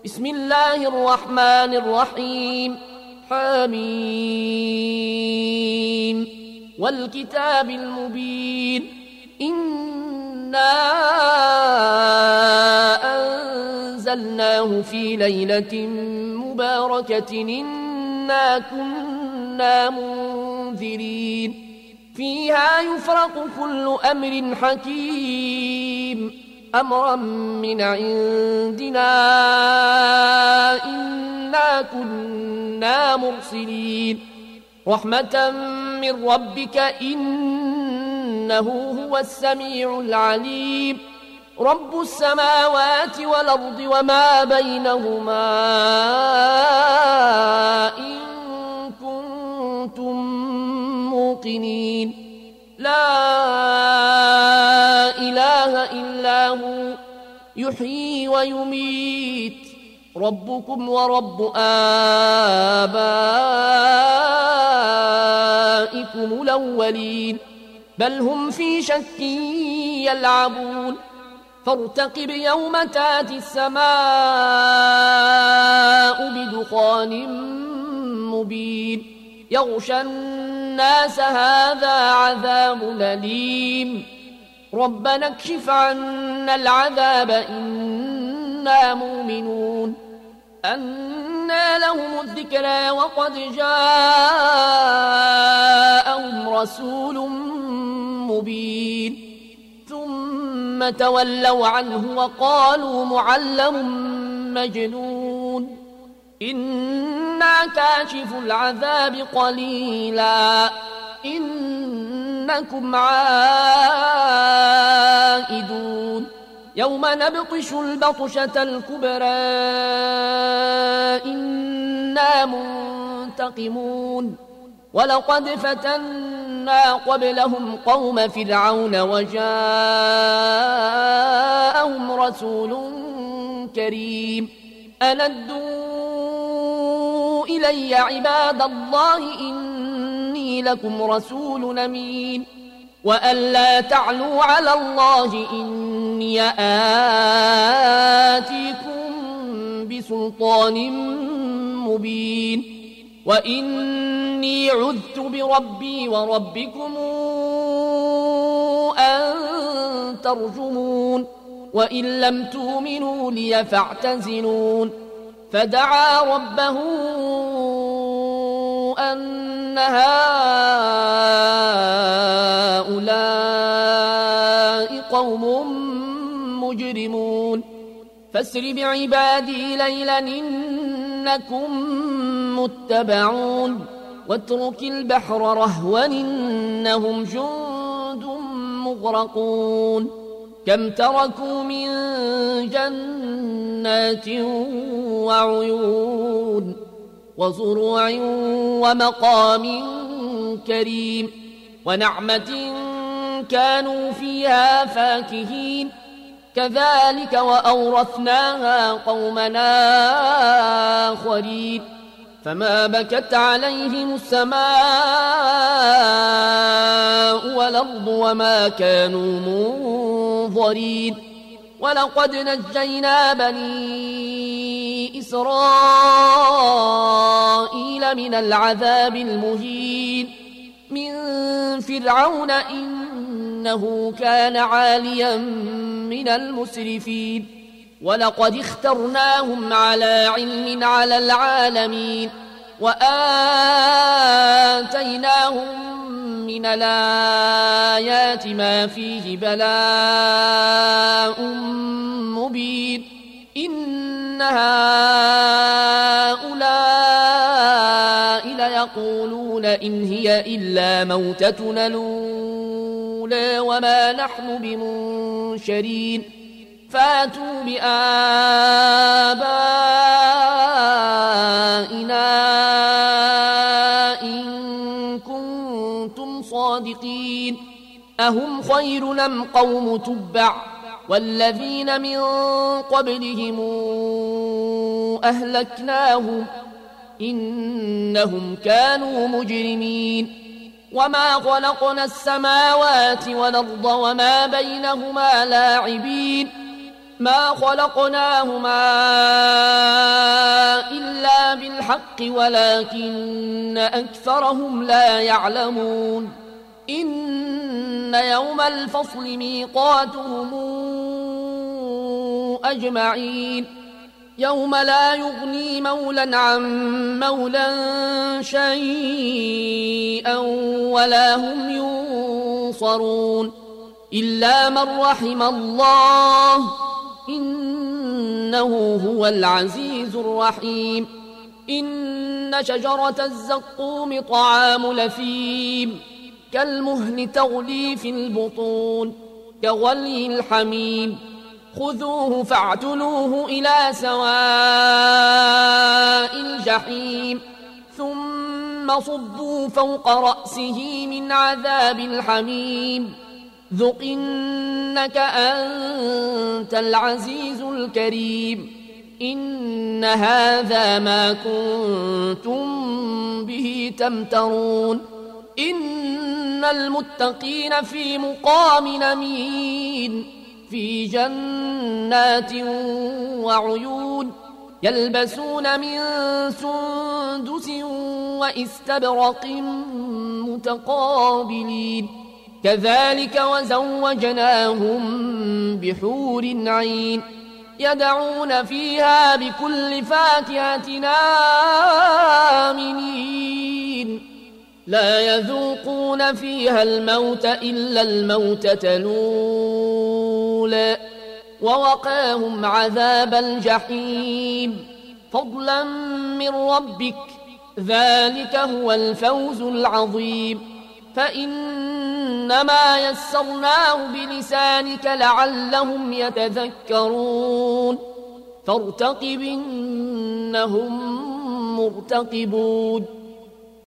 بسم الله الرحمن الرحيم حميم والكتاب المبين إنا أنزلناه في ليلة مباركة إنا كنا منذرين فيها يفرق كل أمر حكيم أمرا من عندنا إنا كنا مرسلين رحمة من ربك إنه هو السميع العليم رب السماوات والأرض وما بينهما إن كنتم موقنين لا إله إلا هو يحيي ويميت ربكم ورب آبائكم الأولين بل هم في شك يلعبون فارتقب يوم تاتي السماء بدخان مبين يغشى الناس هذا عذاب أليم ربنا اكشف عنا العذاب إنا مؤمنون أنى لهم الذكرى وقد جاءهم رسول مبين ثم تولوا عنه وقالوا معلم مجنون إنا كاشف العذاب قليلا إنكم عائدون يوم نبطش البطشة الكبرى إنا منتقمون ولقد فتنا قبلهم قوم فرعون وجاءهم رسول كريم أندوا إلي عباد الله إني لكم رسول أمين وأن لا تعلوا على الله إني آتيكم بسلطان مبين وإني عذت بربي وربكم أن ترجمون وإن لم تؤمنوا لي فاعتزلون فدعا ربه أن هؤلاء قوم مجرمون فاسر بعبادي ليلا إنكم متبعون واترك البحر رهوا إنهم جند مغرقون كم تركوا من جنات وعيون وزروع ومقام كريم ونعمة كانوا فيها فاكهين كذلك وأورثناها قومنا آخرين فما بكت عليهم السماء والأرض وما كانوا منظرين ولقد نجينا بني إسرائيل من العذاب المهين من فرعون إنه كان عاليا من المسرفين ولقد اخترناهم على علم على العالمين وآتيناهم من الآيات ما فيه بلاء مبين إن هؤلاء ليقولون إن هي إلا موتتنا الأولى وما نحن بمنشرين فاتوا بآبائنا إن كنتم صادقين أهم خير أم قوم تبع والذين من قبلهم أهلكناهم إنهم كانوا مجرمين وما خلقنا السماوات والأرض وما بينهما لاعبين ما خلقناهما بالحق ولكن أكثرهم لا يعلمون إن يوم الفصل ميقاتهم أجمعين يوم لا يغني مولى عن مولى شيئا ولا هم ينصرون إلا من رحم الله إنه هو العزيز الرحيم إن شجرة الزقوم طعام لثيم كالمهل تغلي في البطون كغلي الحميم خذوه فاعتلوه إلى سواء الجحيم ثم صبوا فوق رأسه من عذاب الحميم ذق إنك أنت العزيز الكريم إن هذا ما كنتم به تمترون إن المتقين في مقام أمين في جنات وعيون يلبسون من سندس وإستبرق متقابلين كذلك وزوجناهم بحور عين يدعون فيها بكل فاكهة آمنين لا يذوقون فيها الموت إلا الموتة الأولى ووقاهم عذاب الجحيم فضلا من ربك ذلك هو الفوز العظيم فإنما يسرناه بلسانك لعلهم يتذكرون فارتقب إنهم مرتقبون